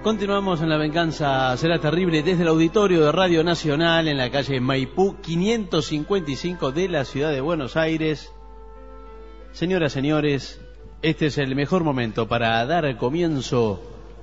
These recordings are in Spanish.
Continuamos en La Venganza Será Terrible desde el auditorio de Radio Nacional en la calle Maipú 555 de la ciudad de Buenos Aires. Señoras, señores, este es el mejor momento para dar comienzo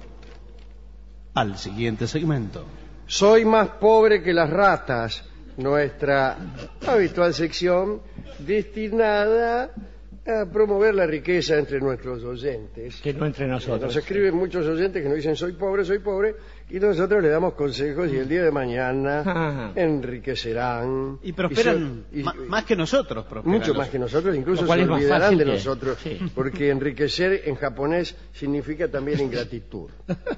al siguiente segmento. Soy más pobre que las ratas, nuestra habitual sección destinada a promover la riqueza entre nuestros oyentes. Que no entre nosotros. Nos escriben muchos oyentes que nos dicen soy pobre, y nosotros le damos consejos y el día de mañana enriquecerán. Y prosperan más que nosotros. Mucho más que nosotros, incluso se olvidarán de nosotros, porque enriquecer en japonés significa también ingratitud.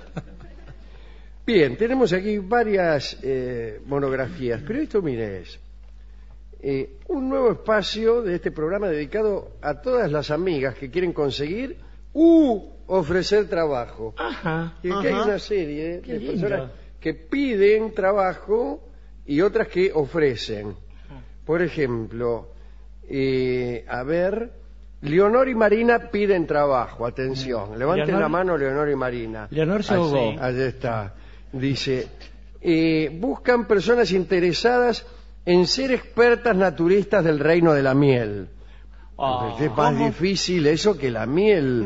Bien, tenemos aquí varias monografías, pero esto, mire, es un nuevo espacio de este programa dedicado a todas las amigas que quieren conseguir ofrecer trabajo. Y aquí hay una serie de personas que piden trabajo y otras que ofrecen. Por ejemplo, Leonor y Marina piden trabajo. Atención, levanten la mano Leonor y Marina. Leonor se ahogó. Allí está. Dice, buscan personas interesadas en ser expertas naturistas del reino de la miel. Es más difícil eso que la miel.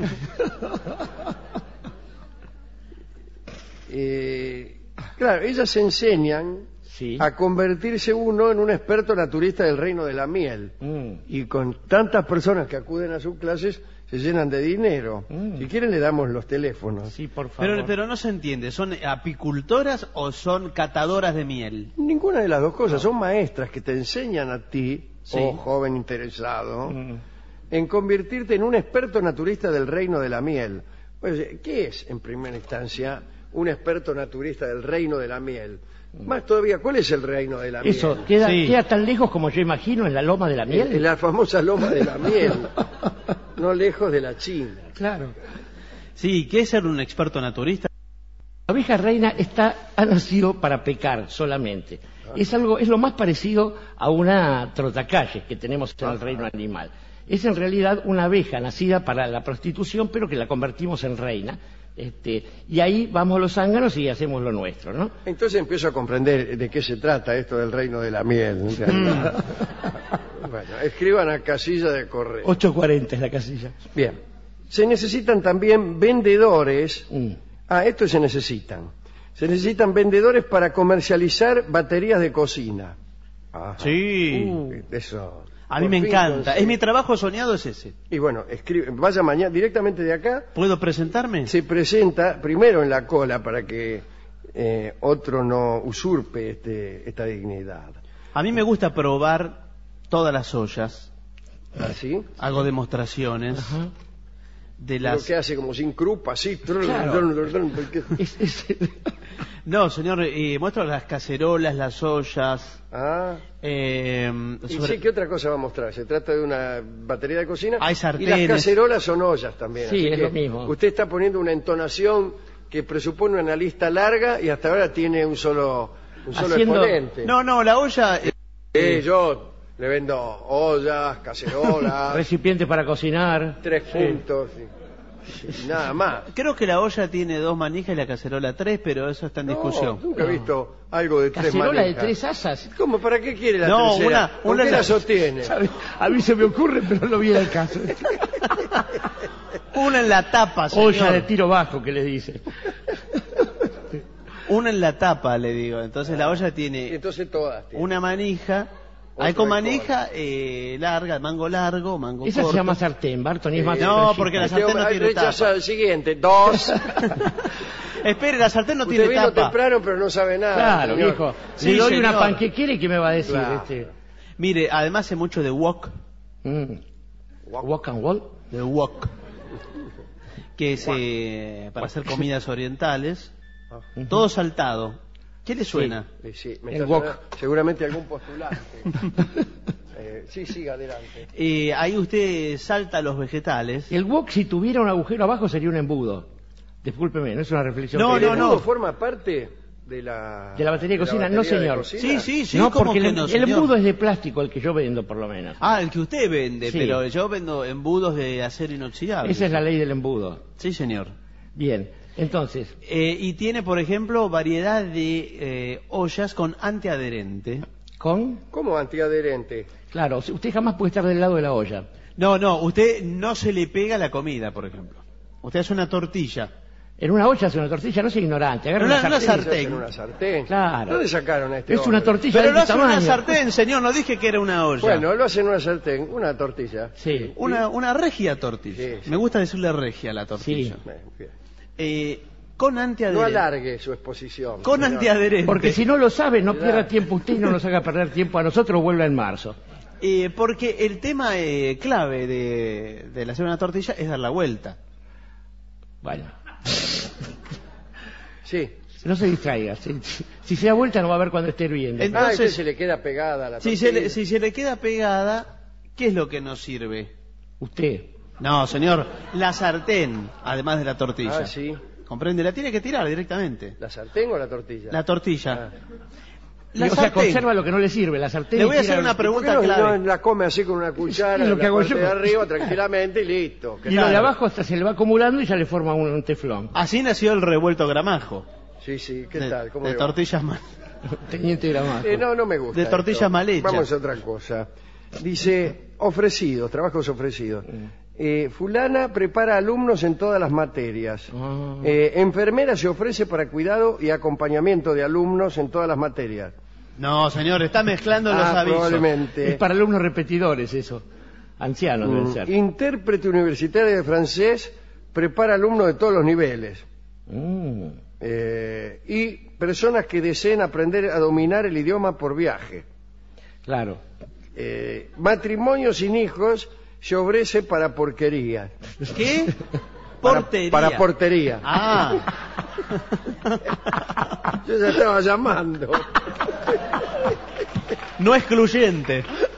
Claro, ellas se enseñan a convertirse uno en un experto naturista del reino de la miel. Y con tantas personas que acuden a sus clases se llenan de dinero. Si quieren le damos los teléfonos. Sí, por favor. Pero no se entiende, ¿son apicultoras o son catadoras de miel? Ninguna de las dos cosas. Son maestras que te enseñan a ti, joven interesado, en convertirte en un experto naturista del reino de la miel. Pues, ¿qué es, en primera instancia, un experto naturista del reino de la miel? Más todavía, ¿cuál es el reino de la miel? Eso, queda tan lejos como yo imagino, en la loma de la miel. En la famosa loma de la miel, no lejos de la China. Claro. Sí, ¿qué es ser un experto naturista? La oveja reina ha nacido para pecar solamente. Es lo más parecido a una trotacalle que tenemos en el reino animal. Es en realidad una abeja nacida para la prostitución, pero que la convertimos en reina. Y ahí vamos los zánganos y hacemos lo nuestro, ¿no? Entonces empiezo a comprender de qué se trata esto del reino de la miel. Bueno, escriban a casilla de correo. 840 es la casilla. Bien. Se necesitan también vendedores. Esto se necesitan. Se necesitan vendedores para comercializar baterías de cocina. Sí. Eso. A mí me encanta. Es mi trabajo soñado, es ese. Y bueno, vaya mañana directamente de acá. ¿Puedo presentarme? Se presenta primero en la cola para que otro no usurpe esta dignidad. A mí me gusta probar todas las ollas. ¿Sí? Hago demostraciones de las... Lo que hace como sin crupa, así. Claro. No, señor, muestro las cacerolas, las ollas. ¿Y qué otra cosa va a mostrar? Se trata de una batería de cocina. Hay sartenes. Y las cacerolas son ollas también. Sí, así es lo mismo. Usted está poniendo una entonación que presupone una lista larga y hasta ahora tiene un solo exponente. No, la olla... Yo le vendo ollas, cacerolas... Recipientes para cocinar. 3 puntos... Sí, nada más. Creo que la olla tiene 2 manijas y la cacerola 3, pero eso está en discusión. Nunca he visto algo de 3 manijas. ¿Cacerola de 3 asas? ¿Cómo? ¿Para qué quiere la tercera? ¿Por qué la sostiene? A mí se me ocurre, pero no viene el caso. Una en la tapa, señor. Olla de tiro bajo, que le dice. Una en la tapa, le digo. Entonces la olla tiene... Entonces todas tienen. Una manija... Hay con manija larga, mango largo, mango corto. Esa se llama sartén, Barton, y es más... No, porque la sartén no tiene tapa. El siguiente, 2. Espere, la sartén no Usted tiene vino tapa. temprano, pero no sabe nada. Claro, señor. viejo. Sí, Le doy señor. una panquequera y ¿qué me va a decir? Claro. Mire, además sé mucho de wok. Walk and wall. De wok. Que es para hacer comidas orientales. Todo saltado. ¿Qué le suena? Sí, me está sonando seguramente algún postulante. Sí, siga adelante. Ahí usted salta los vegetales. El wok, si tuviera un agujero abajo, sería un embudo. Discúlpeme, no es una reflexión. ¿El embudo forma parte de la batería de cocina? No, señor. Sí. No, ¿cómo porque que el señor? embudo es de plástico, el que yo vendo, por lo menos. El que usted vende, Sí. pero yo vendo embudos de acero inoxidable. Esa es la ley del embudo. Sí, señor. Bien. Entonces, Y tiene, por ejemplo, variedad de ollas con antiadherente. ¿con? ¿Cómo antiadherente? Claro, usted jamás puede estar del lado de la olla. No, usted no se le pega la comida, por ejemplo. Usted hace una tortilla. En una olla hace una tortilla, no sea ignorante. Agarra Pero una una sartén. sartén. ¿En una sartén? Claro. ¿Dónde sacaron a este Es una hombre? tortilla Pero de lo este hace en una tamaño. sartén, señor, no dije que era una olla. Bueno, lo hace en una sartén, una tortilla. Sí. Una regia tortilla. Sí. Me gusta decirle regia a la tortilla. Bien. Con No antiadherente. alargue su exposición. Con señor. antiadherente. Porque si no lo sabe, no Claro. pierda tiempo usted y no nos haga perder tiempo a nosotros, vuelva en marzo. Porque el tema clave de hacer una tortilla es dar la vuelta. Bueno, Sí. no se distraiga. Si se da vuelta no va a ver cuando esté hirviendo. Entonces- Entonces se le queda pegada la Si tortilla. se le queda pegada, ¿qué es lo que nos sirve? Usted. No, señor, la sartén, además de la tortilla. Ah, sí. ¿Comprende? La tiene que tirar directamente. ¿La sartén o la tortilla? La tortilla. Ah. La O sea, sartén. conserva lo que no le sirve, la sartén. Le voy a y hacer tira- una ¿Por qué pregunta no, clave. no la come así con una cuchara Es lo en que la hago parte yo. de arriba tranquilamente y listo? Y lo de abajo hasta se le va acumulando y ya le forma un teflón. Así nació el revuelto gramajo. Sí, ¿qué de, tal? ¿Cómo de le va? tortillas mal. Teniente Gramajo. No me gusta. De tortillas esto. mal hechas. Vamos a otra cosa. Dice, ofrecidos, trabajos ofrecidos. Fulana prepara alumnos en todas las materias. Ah. Enfermera se ofrece para cuidado y acompañamiento de alumnos en todas las materias. No, señor, está mezclando los avisos. Probablemente. Es para alumnos repetidores eso. Ancianos deben ser. Intérprete universitario de francés prepara alumnos de todos los niveles. Mm. Y personas que deseen aprender a dominar el idioma por viaje. Claro. Matrimonio sin hijos se ofrece para porquería. ¿Qué? Para- Portería. Para portería. Ah, Yo ya estaba llamando. no excluyente.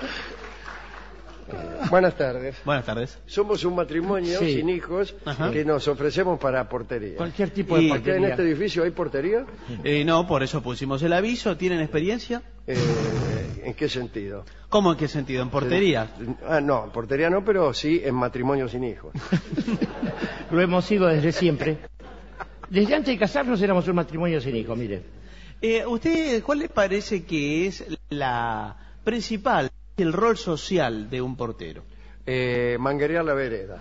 Buenas tardes. Buenas tardes. Somos un matrimonio Sí. sin hijos Ajá. que nos ofrecemos para portería. Cualquier tipo de Y- ¿Acá en porquería. este edificio hay portería? No, por eso pusimos el aviso. ¿Tienen experiencia? ¿En qué sentido? ¿Cómo en qué sentido? ¿En portería? No, en portería no, pero sí en matrimonio sin hijos. Lo hemos sido desde siempre. Desde antes de casarnos éramos un matrimonio sin hijos, mire. ¿Usted cuál le parece que es la principal, el rol social de un portero? Manguerear la vereda.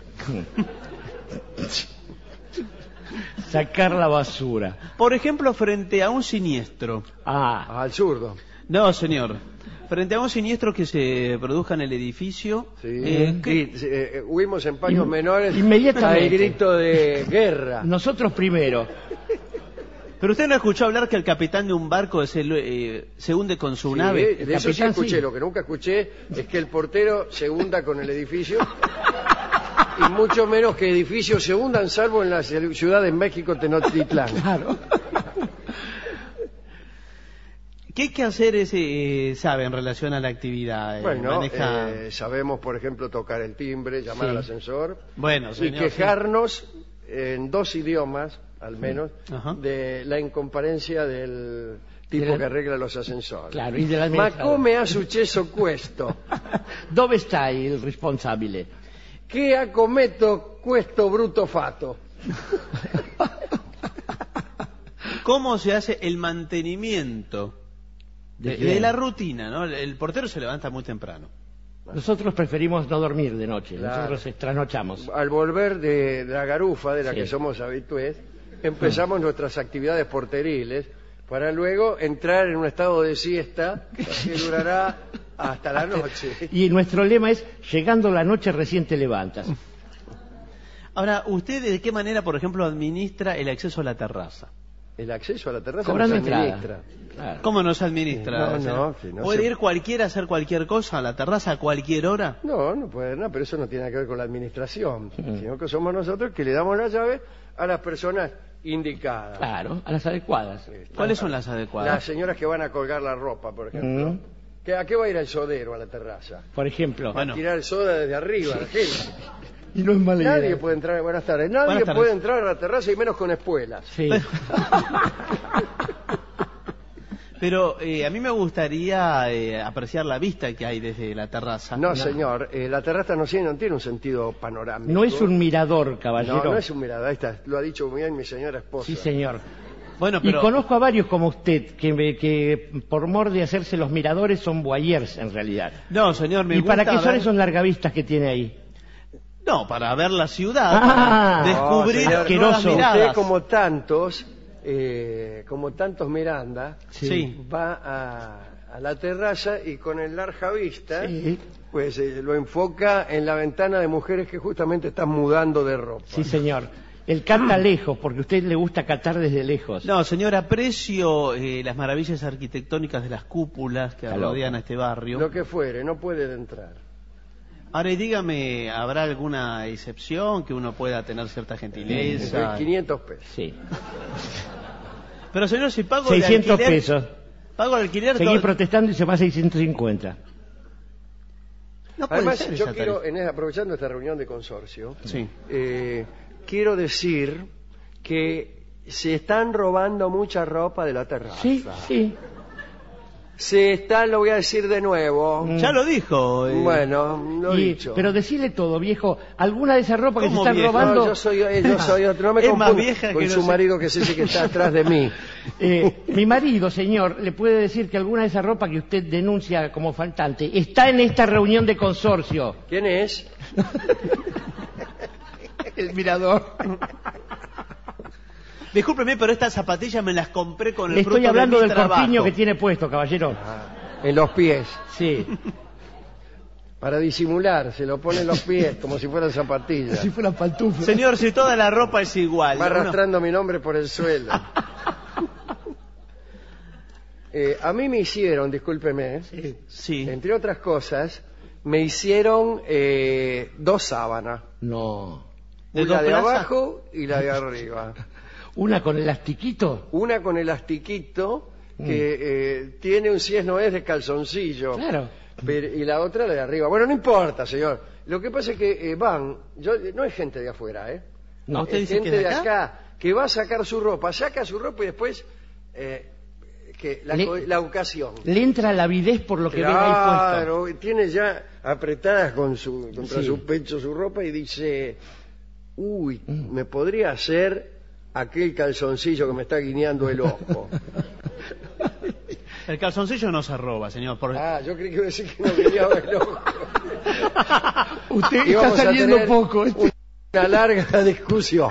Sacar la basura. Por ejemplo, frente a un siniestro. Ah, Al zurdo. No, señor. Frente a un siniestro que se produzca en el edificio. Sí. ¿qué- Y, huimos en paños menores inmediatamente. al grito de guerra. nosotros primero. Pero usted no escuchó hablar que el capitán de un barco se hunde con su Sí, nave. de eso sí capitán, escuché. sí. Lo que nunca escuché es que el portero se hunda con el edificio y mucho menos que edificios se hundan, salvo en la ciudad de México, Tenochtitlán. Claro. ¿Qué hay que hacer sabe en relación a la actividad? Bueno, Maneja... sabemos, por ejemplo, tocar el timbre, llamar Sí. al ascensor Bueno, y señor. quejarnos en 2 idiomas, al menos, Ajá. de la incomparencia del tipo Del- que arregla los ascensores. Claro, y del Ma administrador. come ha successo questo? Dove sta il responsabile? Che ha commesso questo brutto fatto? ¿Cómo se hace el mantenimiento ¿De de quién? la rutina? ¿No? El portero se levanta muy temprano. Nosotros preferimos no dormir de noche. Claro. Nosotros trasnochamos. Al volver de la garufa, de la Sí. que somos habitués, empezamos nuestras actividades porteriles para luego entrar en un estado de siesta que durará hasta la noche. Y nuestro lema es, llegando la noche recién te levantas. Ahora, ¿usted de qué manera, por ejemplo, administra el acceso a la terraza? El acceso a la terraza Cobrando no se entrada. administra. Claro. ¿Cómo no se administra? No, O sea, no, sí, no ¿puede se- ir cualquiera a hacer cualquier cosa a la terraza a cualquier hora? No puede, no, pero eso no tiene nada que ver con la administración, sino que somos nosotros que le damos la llave a las personas indicadas. Claro, a las adecuadas. ¿Cuáles son las Las adecuadas? señoras que van a colgar la ropa, por ejemplo. Mm. ¿A qué va a ir el sodero a la terraza? Por ejemplo. Bueno. A tirar soda desde arriba. la gente. Y no es mala idea. Nadie puede entrar, buenas tardes, nadie Buenas tardes. puede entrar a la terraza y menos con espuelas. Sí. Pero a mí me gustaría apreciar la vista que hay desde la terraza. No, señor, la terraza no tiene un sentido panorámico. No es un mirador, caballero. No, no es un mirador, ahí está, lo ha dicho muy bien mi señora esposa. Sí, señor. Bueno, pero... Y conozco a varios como usted que por mor de hacerse los miradores son voyeurs en realidad. No, señor, me ¿Y gusta para qué son ver- esos largavistas que tiene ahí? No, para ver la ciudad, Ah, para descubrir señor, nuevas asqueroso. miradas. Usted como tantos Miranda, Sí. va a la terraza y con el larga vista, Sí. pues lo enfoca en la ventana de mujeres que justamente están mudando de ropa. Sí, señor. El cata lejos, porque a usted le gusta catar desde lejos. No, señor, aprecio las maravillas arquitectónicas de las cúpulas que Está loco. rodean a este barrio. Lo que fuere, no puede entrar. Ahora, y dígame, ¿habrá alguna excepción que uno pueda tener cierta gentileza? 500 pesos. Sí. Pero, señor, si pago 600 el alquiler... pesos. Pago el alquiler... Seguí todo- protestando y se va a 650. No puede Además, ser yo esa quiero, tarifa. aprovechando esta reunión de consorcio, Sí. quiero decir que se están robando mucha ropa de la terraza. Sí, sí. Se están, lo voy a decir de nuevo. Ya lo dijo. Bueno, lo he Y- dicho. pero decile todo, viejo. ¿Alguna de esas ropas que se ¿Cómo están viejo? robando? No, yo soy otro, no me Es más confundo vieja con que su no sé. marido que es ese que está atrás de mí. Mi marido, señor, le puede decir que alguna de esas ropas que usted denuncia como faltante está en esta reunión de consorcio. ¿Quién es? El mirador. Discúlpeme, pero estas zapatillas me las compré con el Le fruto estoy hablando de mi del trabajo. corpiño que tiene puesto, caballero. En los pies. Sí. Para disimular, se lo pone en los pies como si fueran zapatillas. Si fuera pantufla. Señor, si toda la ropa es igual. Va uno- arrastrando mi nombre por el suelo. A mí me hicieron, discúlpeme, Sí. entre otras cosas, me hicieron 2 sábanas. No. ¿De Una dos de plazas? abajo y la de arriba. Una con elastiquito. Una con elastiquito que tiene un si es no es de calzoncillo. Claro. Y la otra la de arriba. Bueno, no importa, señor. Lo que pasa es que no es gente de afuera, ¿eh? No. ¿Usted Es dice gente que es de de acá que va a sacar su ropa, saca su ropa y después la ocasión. Le entra la avidez por lo que ve ahí puesto. Claro, tiene ya apretadas contra Sí. su pecho su ropa y dice, uy, me podría hacer aquel calzoncillo que me está guiñando el ojo. El calzoncillo no se roba, señor. Por... Ah, yo creí que iba a decir que no guiñaba el ojo. Usted Y está vamos a saliendo tener poco. Una larga discusión.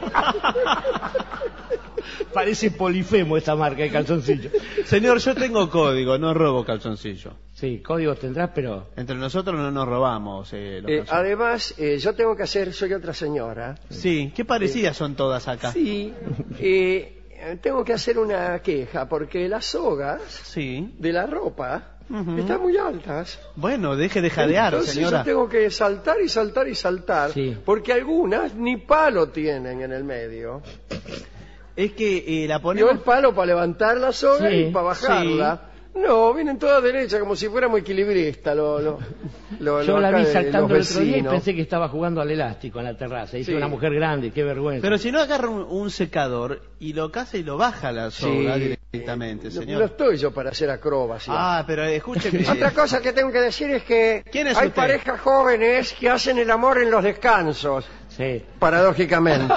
Parece Polifemo esta marca de calzoncillo. Señor, yo tengo código, no robo calzoncillo. Sí, códigos tendrás, pero... Entre nosotros no nos robamos los calzoncillos. Además, yo tengo que hacer, soy otra señora. Sí, qué parecidas son todas acá. Sí, tengo que hacer una queja porque las sogas Sí. de la ropa Ujú. están muy altas. Bueno, deje de jadear, Entonces señora. yo tengo que saltar y saltar y saltar Sí. porque algunas ni palo tienen en el medio. Es que la Yo ponemos... el palo para levantar la soga Sí, y para bajarla. No, vienen todas derechas como si fuéramos equilibristas. Yo la acá vi de saltando el los otro día y vecinos. pensé que estaba jugando al elástico en la terraza. Dice Sí. una mujer grande, qué vergüenza. Pero si no agarra un secador y lo caza y lo baja la soga Sí, directamente, no señor. estoy yo para hacer acrobacia. Ah, pero escúcheme. Otra cosa que tengo que decir es que ¿Quién es hay usted? parejas jóvenes que hacen el amor en los descansos, Sí. paradójicamente.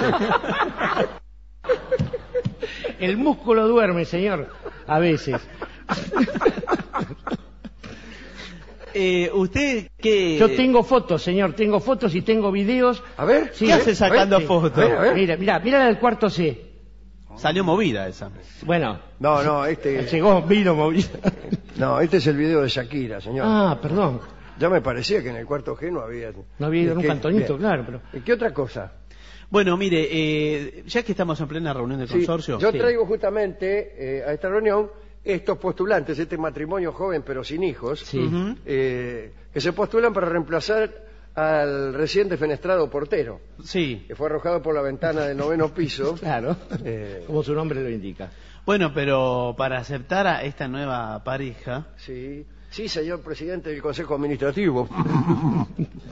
El músculo duerme, señor, a veces. ¿Usted qué...? Yo tengo fotos, señor, tengo fotos y tengo videos. A ver, Sí. ¿Qué hace sacando Sí. fotos? A ver. Mira la del cuarto C. Salió movida esa. Bueno, No, este vino movido. es el video de Shakira, señor. Ah, perdón. Ya me parecía que en el cuarto G no había. No había ido ¿Qué- nunca Antonito, bien. claro, pero... ¿Y qué otra cosa? Bueno, mire, ya que estamos en plena reunión de Sí, consorcio... yo Sí. traigo justamente a esta reunión estos postulantes, este matrimonio joven pero sin hijos, Sí. Ujú. que se postulan para reemplazar al recién defenestrado portero, Sí. que fue arrojado por la ventana del 9º piso. Claro, Eh, como su nombre lo indica. Bueno, pero para aceptar a esta nueva pareja, sí, señor presidente del Consejo Administrativo.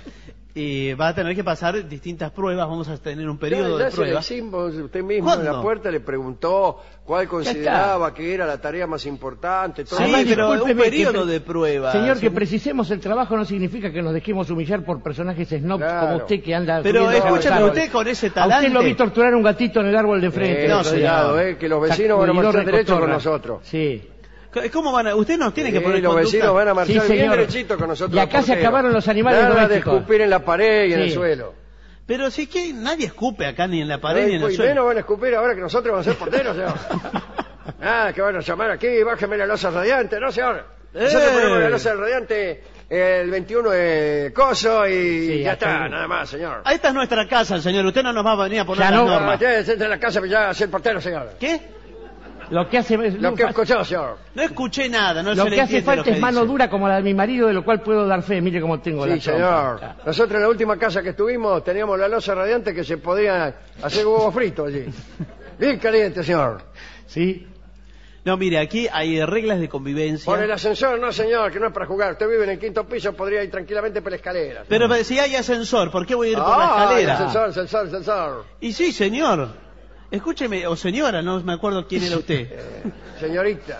Y va a tener que pasar distintas pruebas, vamos a tener un periodo Ya de se prueba. le hicimos, usted mismo en la ¿Cuándo? puerta le preguntó cuál consideraba que era la tarea más importante. Todo Sí, Además, pero un discúlpeme periodo que- de prueba. Señor, que precisemos el trabajo no significa que nos dejemos humillar por personajes snobs Claro. como usted que anda... Pero subiendo a los escúcheme, árboles. usted con ese A talante... usted lo vi torturar un gatito en el árbol de frente. No, cuidado, señor. que los vecinos van a Sacudidor marchar de derecho con cotorra. nosotros. Sí. ¿Cómo van a...? Usted nos tiene que Sí, poner los conducta. vecinos van a marchar Sí, bien señor. derechito con nosotros. Y acá los se porteros. acabaron los animales Nada de domésticos. escupir en la pared y en Sí. el suelo. Pero sí que nadie escupe acá ni en la pared ni en el Y suelo. menos van a escupir ahora que nosotros vamos a ser porteros, señor. Que van a llamar aquí, bájeme la losa radiante, ¿no, señor? Nosotros ponemos la losa radiante el 21 de coso y Sí, ya acá está, no. nada más, señor. Esta es nuestra casa, señor. Usted no nos va a venir a poner Ya las no. normas. Usted entra en la casa ya a ser portero, señor. ¿Qué? Lo que hace, Lo que escuchó, señor. No escuché nada. No lo se le que hace entiende falta lo que es mano dice. dura como la de mi marido, de lo cual puedo dar fe. Mire cómo tengo la Sí, señor. trompa. Nosotros en la última casa que estuvimos teníamos la losa radiante que se podía hacer huevo frito allí. Bien caliente, señor. Sí. No, mire, aquí hay reglas de convivencia. Por el ascensor, no, señor, que no es para jugar. Usted vive en el quinto piso, podría ir tranquilamente por la escalera. Pero si hay ascensor, ¿por qué voy a ir por la Ah, escalera? ascensor. Y sí, señor. Escúcheme, o señora, no me acuerdo quién era usted. Señorita.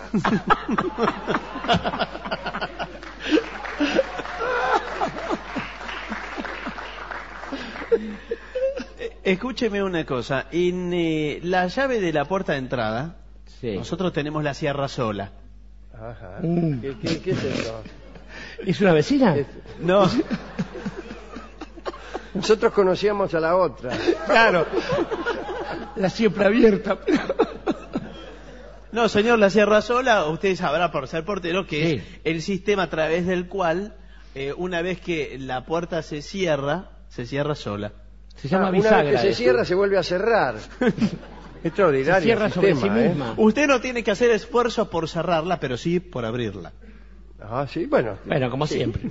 Escúcheme una cosa. En la llave de la puerta de entrada, Sí. nosotros tenemos la sierra sola. Ajá. Mm. ¿Qué es eso? ¿Es una vecina? No, Nosotros conocíamos a la otra. claro. La siempre abierta. No, señor, la sierra sola, usted sabrá por ser portero que Sí. es el sistema a través del cual, una vez que la puerta se cierra sola. Se llama Una vez bisagra. que se eso. cierra, se vuelve a cerrar. Extraordinario. Se cierra sobre sistema, sí misma. Usted no tiene que hacer esfuerzos por cerrarla, pero sí por abrirla. Ah, sí, bueno. Bueno, como siempre.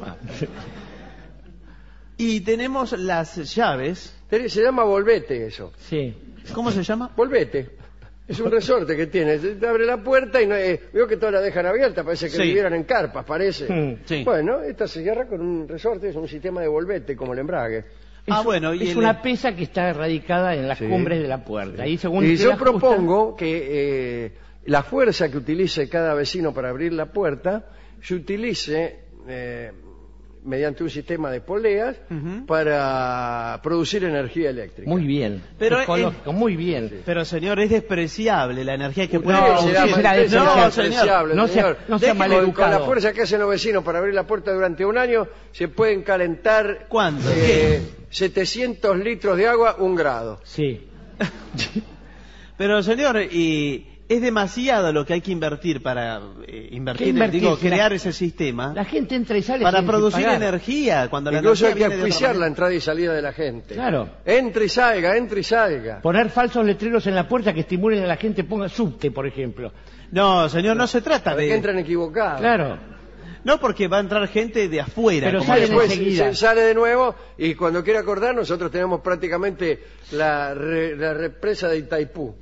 Y tenemos las llaves. Se llama volvete eso. Sí. ¿Cómo se llama? Volvete. Es un resorte que tiene. Te abre la puerta y no, veo que todas la dejan abierta. Parece que Sí. vivieran en carpas, parece. Sí. Bueno, esta se cierra con un resorte. Es un sistema de volvete, como el embrague. Ah, bueno, y es el- una pesa que está radicada en las Sí. cumbres de la puerta. Y según Y usted yo la ajusta- propongo que la fuerza que utilice cada vecino para abrir la puerta se utilice mediante un sistema de poleas Ujú. para producir energía eléctrica. Muy bien. Pero Ecológico, muy bien. Pero, señor, es despreciable la energía que puede No, Usted producir. será usted mal- será no, despreciable, no sea- señor. no sea Con maleducado. la fuerza que hacen los vecinos para abrir la puerta durante un año, se pueden calentar ¿Cuánto? 700 litros de agua, 1 grado. Sí. Pero, señor, y es demasiado lo que hay que invertir para ¿Qué invertir? Si crear la- ese sistema La gente entra y sale para sin producir pagar. energía cuando Incluso la hay que energía viene de otra auspiciar la manera. entrada y salida de la gente. Claro. Entre y salga, entre y salga. Poner falsos letreros en la puerta que estimulen a la gente, ponga subte, por ejemplo. No, señor, no se trata Para que de... entran equivocados. Claro. No, porque va a entrar gente de afuera. Pero como salen decimos. Después enseguida. se sale de nuevo y cuando quiera acordar nosotros tenemos prácticamente la represa de Itaipú.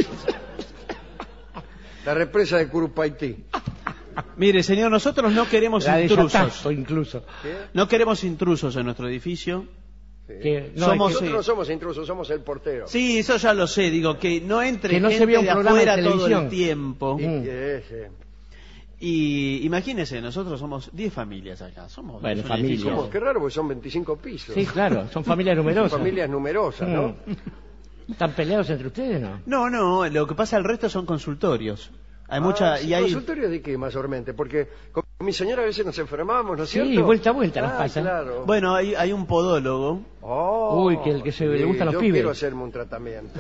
La represa de Curupaití. Mire, señor, nosotros no queremos La de intrusos. Yatazo, incluso. No queremos intrusos en nuestro edificio. Que, no, Somos- es Nosotros sí. no somos intrusos, somos el portero. Sí, eso ya lo sé. Digo, que no entre Que no se gente vea un de programa de afuera todo televisión. el tiempo. Mm. Ese. Y imagínese, nosotros somos 10 familias acá. Somos Bueno, es un familia. edificio. Somos, qué raro, porque son 25 pisos. Sí, claro, son familias numerosas. Familias numerosas, ¿no? Mm. ¿Están peleados entre ustedes, no? No, no, lo que pasa el resto son consultorios. Hay mucha... Sí, y hay... ¿consultorios de qué, mayormente? Porque con mi señora a veces nos enfermamos, ¿no es Sí, cierto? vuelta a vuelta nos pasa. Claro. Bueno, hay un podólogo Oh, Uy, que el que le gustan los yo pibes. quiero hacerme un tratamiento.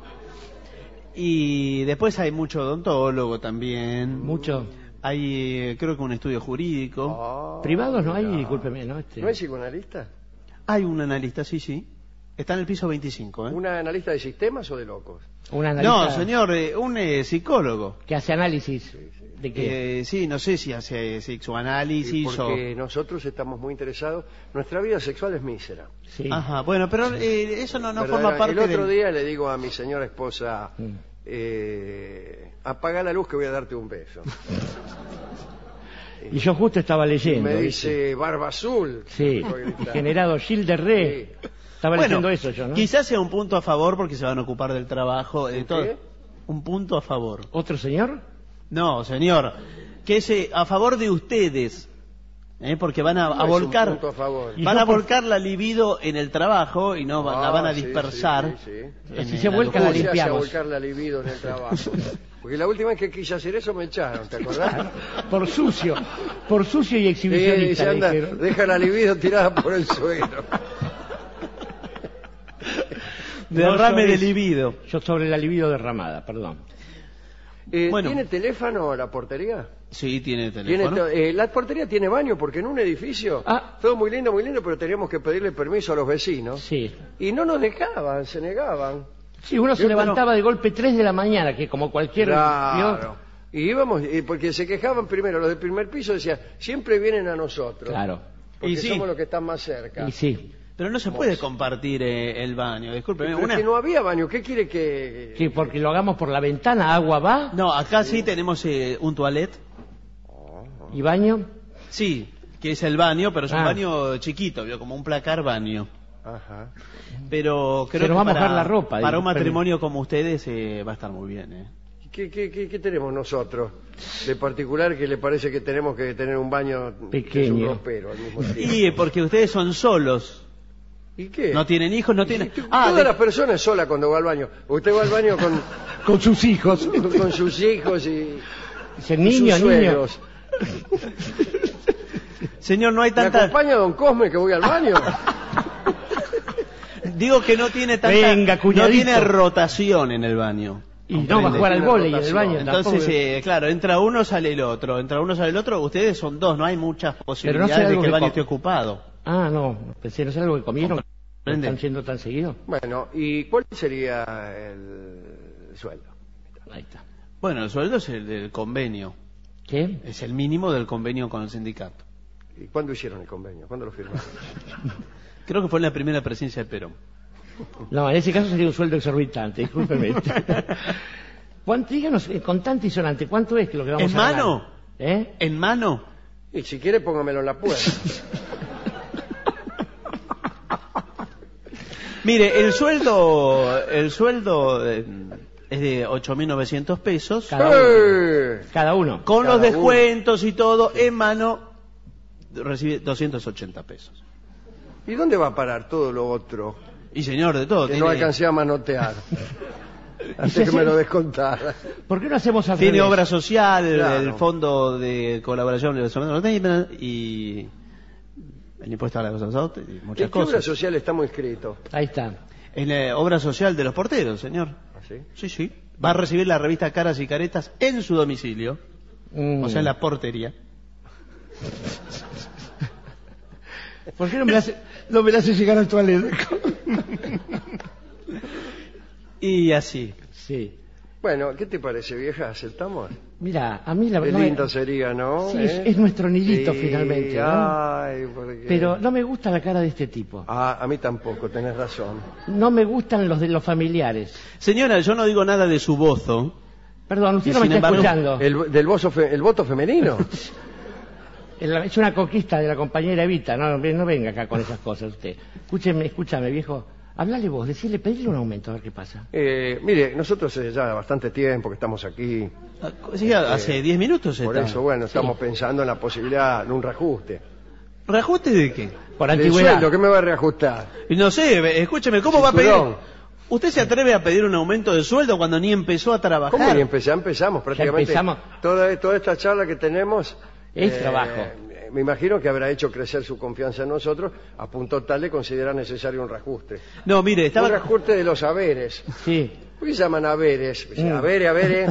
y después hay mucho odontólogo también. Mucho. Hay, creo que un estudio jurídico. Oh, Privados no hay, mira. discúlpeme, ¿no? ¿No hay psicoanalista? Hay un analista, sí, sí. Está en el piso 25, ¿eh? ¿Una analista de sistemas o de locos? Un analista No, señor, un psicólogo. que hace análisis de qué. Sí, no sé si hace sexoanálisis Sí, porque nosotros estamos muy interesados. Nuestra vida sexual es mísera. Sí. o... Ajá, bueno, pero eso no ¿Verdad? forma parte El otro del... día le digo a mi señora esposa, Mm. apaga la luz que voy a darte un beso. Y yo justo estaba Y leyendo. me ¿viste? dice Barba Azul. Sí, Voy a gritar. generado Gilles de Ré. Sí. Estaba leyendo eso yo, ¿no? Quizás sea un punto a favor porque se van a ocupar del trabajo, de ¿Un todo. qué? Un punto a favor. ¿Otro señor? No, señor, que es a favor de ustedes, porque van a No es un volcar, punto a favor. Y van yo a volcar la libido en el trabajo y no la van a Sí, dispersar. sí, sí. en Si se la vuelca la ¿Cómo se hace a limpiamos. volcar la libido en el trabajo? Porque la última vez que quise hacer eso me echaron, ¿te acordás? Por sucio y Sí, exhibicionista. dice, anda, le dijeron. deja la libido tirada por el suelo. Derrame No de sobre- libido. Yo sobre la libido derramada, perdón. Bueno. ¿Tiene teléfono la portería? Sí, tiene ¿Tiene teléfono. la portería tiene baño porque en un edificio, Ah. todo muy lindo, pero teníamos que pedirle permiso a los vecinos. Sí. Y no nos dejaban, se negaban. Sí, uno se Yo, levantaba de golpe 3 de la mañana, que como cualquier... Claro. Y íbamos, porque se quejaban primero, los del primer piso decían, siempre vienen a nosotros. Claro. Porque Y sí. somos los que están más cerca. Y sí. Pero no se puede compartir el baño, discúlpeme. Pero es que no había baño, ¿qué quiere que...? Sí, porque lo hagamos por la ventana, agua va No, acá sí tenemos un toilet. y baño. Sí, que es el baño, pero es un Ah. baño chiquito, ¿vio? Como un placar baño. Ajá. Pero creo Se nos que va a mojar la ropa, para digo, un matrimonio como ustedes va a estar muy bien. ¿Qué tenemos nosotros de particular que le parece que tenemos que tener un baño que es Pequeño. un ropero al mismo tiempo? Y porque ustedes son solos. ¿Y qué? No tienen hijos, no tienen... Todas las personas solas cuando va al baño. Usted va al baño Con sus hijos. con sus hijos y Dice, y niño, sus niño. suegros. Señor, no hay ¿Me tanta... acompaña don Cosme que voy al baño? Digo que no tiene tanta... Venga, no cuñadito. tiene rotación en el baño. Y no va a jugar al Tiene vóley en el rotación. baño. Entonces, tampoco. claro, entra uno, sale el otro. Entra uno, sale el otro. Ustedes son dos, no hay muchas posibilidades algo de que el que baño co- esté ocupado. Ah, no, pensé, no sé algo que comieron. Prende. ¿Están siendo tan seguidos? Bueno, ¿y cuál sería el sueldo? Ahí está. Bueno, el sueldo es el del convenio. ¿Qué? Es el mínimo del convenio con el sindicato. ¿Y cuándo hicieron el convenio? ¿Cuándo lo firmaron? Creo que fue en la primera presidencia de Perón. No, en ese caso sería un sueldo exorbitante, discúlpeme. Díganos, contante y sonante, ¿cuánto es que lo que vamos ¿En a ganar? mano? ¿Eh? ¿En mano? Y si quiere póngamelo en la puerta. Mire, el sueldo es de 8.900 pesos. Cada uno. Con Cada los descuentos y todo, en mano recibe 280 pesos. ¿Y dónde va a parar todo lo otro? Y señor, de todo. Que no alcancé a manotear. Antes que me lo descontara. ¿Por qué no hacemos al Tiene revés? obra social, Claro. el fondo de colaboración y el impuesto a la cosa y muchas ¿En qué obra cosas. social estamos inscritos? Ahí está. En la obra social de los porteros, señor. ¿Así? Sí, sí. Va a recibir la revista Caras y Caretas en su domicilio, o sea, en la portería. ¿Por qué no me la hace llegar al toilet? Y así. Sí. Bueno, ¿qué te parece, vieja? ¿Aceptamos? Mira, a mí la Qué verdad... lindo sería, ¿no? Sí, es nuestro nidito Sí, finalmente, ¿no? Ay, porque... Pero no me gusta la cara de este tipo. A mí tampoco, tenés razón. No me gustan los de los familiares. Señora, yo no digo nada de su bozo. Perdón, usted Y no me sin está embargo, escuchando. ¿El voto femenino? Es una conquista de la compañera Evita. No venga acá con esas cosas usted. Escúchame, viejo. Hablale vos, pedirle un aumento, a ver qué pasa. Mire, nosotros ya bastante tiempo que estamos aquí. Sí, hace 10 minutos Por está. eso, bueno, estamos pensando en la posibilidad de un reajuste. ¿Reajuste de qué? Por ¿El antigüedad. sueldo qué me va a reajustar? Y no sé, escúcheme, ¿cómo va a pedir? Cinturón. ¿Usted se atreve a pedir un aumento de sueldo cuando ni empezó a trabajar? ¿Cómo ni empezamos? Prácticamente empezamos. Toda esta charla que tenemos... Es trabajo. Me imagino que habrá hecho crecer su confianza en nosotros a punto tal de considerar necesario un reajuste. No, mire, Un estaba... reajuste de los haberes. Sí. ¿Por qué llaman haberes? Haberes.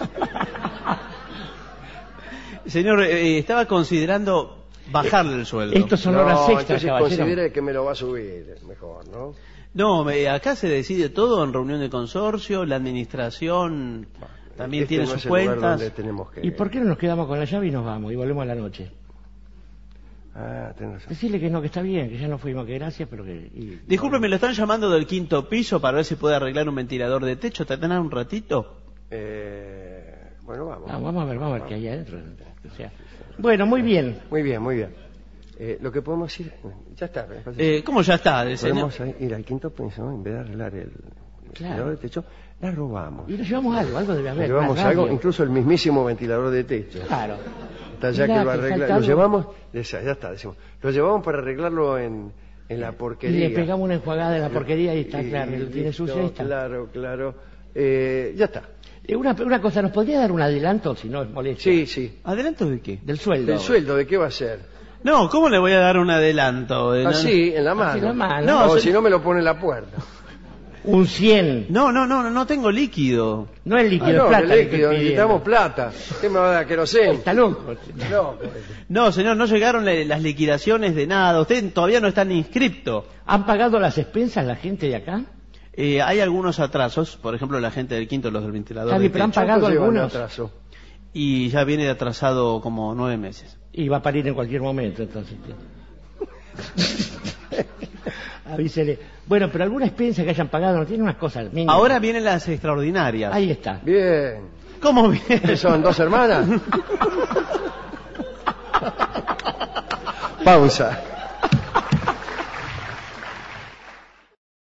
Señor, estaba considerando bajarle el sueldo. Estos son horas extras, entonces caballero. considere que me lo va a subir mejor, ¿no? No, acá se decide todo en reunión de consorcio, la administración también Este tiene no sus es el lugar cuentas. donde tenemos que... ¿Y por qué no nos quedamos con la llave y nos vamos y volvemos a la noche? Ah, tenés razón. Decirle que no, que está bien, que ya no fuimos, que gracias, pero que... Discúlpeme, lo están llamando del 5º piso para ver si puede arreglar un ventilador de techo. ¿Te tendrán un ratito? Bueno, vamos. Vamos a ver qué hay adentro. O sea, bueno, muy bien. Muy bien, muy bien. Lo que podemos ir... Ya está. ¿Cómo ya está? Señor? Podemos ir al quinto piso, ¿no? En vez de arreglar el ventilador de techo, la robamos. Y nos llevamos algo debe haber. Llevamos una radio. algo, incluso el mismísimo ventilador de techo. Claro. Está ya Mirá, que lo que arregla. falta Lo algo. llevamos, ya está, decimos. Lo llevamos para arreglarlo en la Y porquería. le pegamos una enjuagada de la porquería y está Y- claro, y lo tiene listo, sucio y está. Claro. Ya está. Una cosa, ¿nos podría dar un adelanto si no es molestia? Sí. ¿Adelanto de qué? Del sueldo. ¿El sueldo de qué va a ser? No, ¿cómo le voy a dar un adelanto? Así, en la mano. Así en la mano. No, o se- si no me lo pone en la puerta. Un 100. No tengo líquido. No es líquido, No, es plata. que que líquido, estoy necesitamos pidiendo. plata. ¿Qué me va a dar queroseno? Está loco. No, No, señor, no llegaron las liquidaciones de nada. Usted todavía no está ni inscripto. ¿Han pagado las expensas la gente de acá? Hay algunos atrasos, por ejemplo, la gente del quinto, los del ventilador. Está bien, pero han techo, pagado ¿cuánto llevan de algunos. atraso? y ya viene de atrasado como 9 meses. Y va a parir en cualquier momento, entonces. Avísele. Bueno, pero alguna expensa que hayan pagado, no tiene unas cosas mínimas. Ahora vienen las extraordinarias. Ahí está. Bien. ¿Cómo bien? ¿Qué son, 2 hermanas? Pausa.